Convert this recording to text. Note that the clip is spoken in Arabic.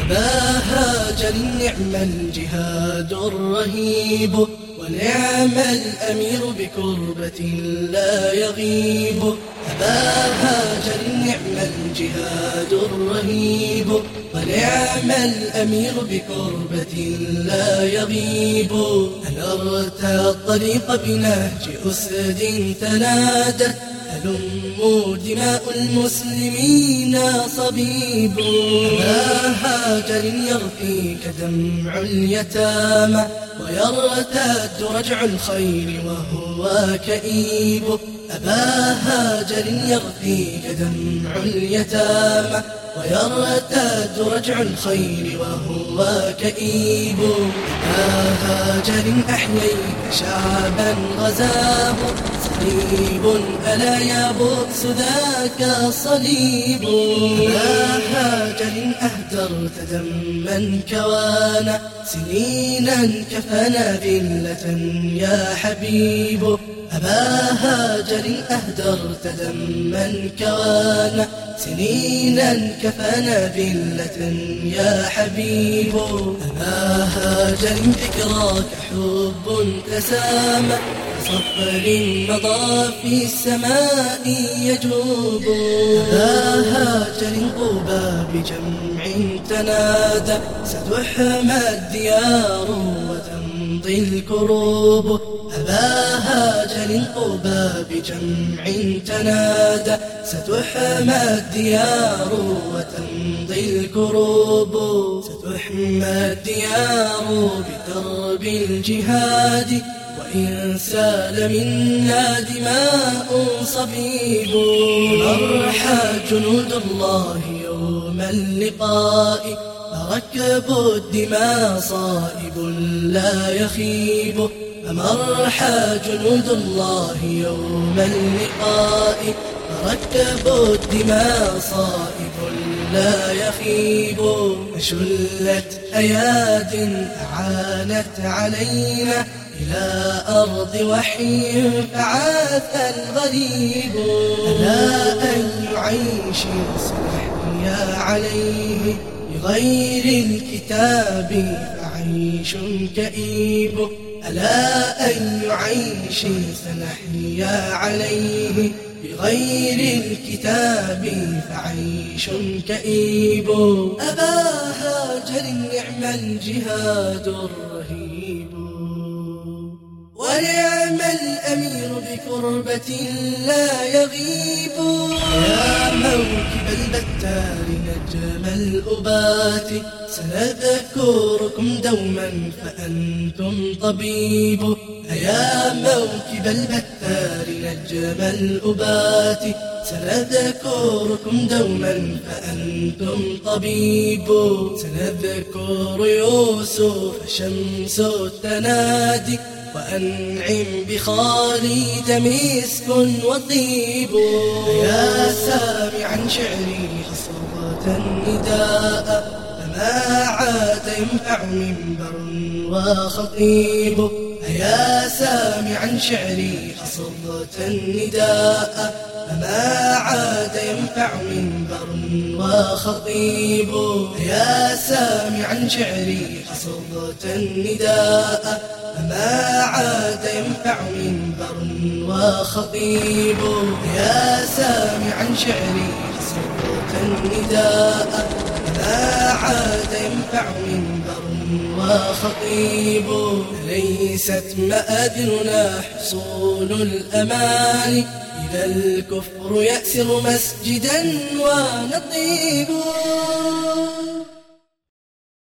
أبا هاجر نعم الجهاد الرهيب، ونعم الأمير بكربة لا يغيب. أبا هاجر نعم الجهاد الرهيب، ونعم الأمير بكربة لا يغيب. أنرت الطريق بنهج أسد تنادت، هلموا دماء المسلمين صبيب. أبا هاجر يرثيك دمع اليتامى، ويرتد رجع الخير وهو كئيب. أبا هاجر يرثيك دمع اليتامى، ويرتد رجع الخير وهو كئيب. أبا هاجر أحييت شعبا غزاه صليب، ألا يا بؤس ذاك صليب. أبا هاجر أهدرت دما كوانا سنينا كفنا ذلة يا حبيب. أبا هاجر أهدرت دما كوانا سنينا كفنا ذلة يا حبيب. أبا هاجر ذكراك حب تسامى، صفر مضى في السماء يجوب. أبا هاجر طوبى بجمع تنادى، ستحمى الديار وتمضي الكروب. أبا هاجر طوبى بجمع تنادى، ستحمى الديار وتمضي الكروب. ستحمى الديار بدرب الجهاد، وإن سال منا دماء صبيب. مرحى جنود الله يوم اللقاء، فركب الدماء صائب لا يخيب. مرحى جنود الله يوم اللقاء، فركب الدماء صائب لا يخيب. شلت أياد أعانت علينا إلى أرض وحي فعاث الغريب. ألا أي عيش سنحيا عليه بغير الكتاب فعيش كئيب. ألا أي عيش سنحيا عليه بغير الكتاب فعيش كئيب. أبا هاجر نعم الجهاد الرهيب، ونعم الأمير بكربة لا يغيب. يا موكب البتار نجم الأبات، سنذكركم دوما فأنتم طبيب. يا موكب البتار نجم الأبات، سنذكركم دوما فأنتم طبيب. سنذكر يوسف شمس التنادي، وأنعم بخالد مسك وطيب. يا سامعا شعري حصرة نداء، فما عاد ينفع منبر وخطيب. يا سامعا شعري حصرة نداء، فما عاد ينفع منبر وخطيب. يا سامعا شعري حصرة نداء، فما عاد ينفع منبر وخطيب. يا سامعا شعري حصرة نداء، فما عاد ينفع منبر وخطيب. ليست مآذننا حصول الأمان، إذا الكفر يأسر مسجدا ونطيب.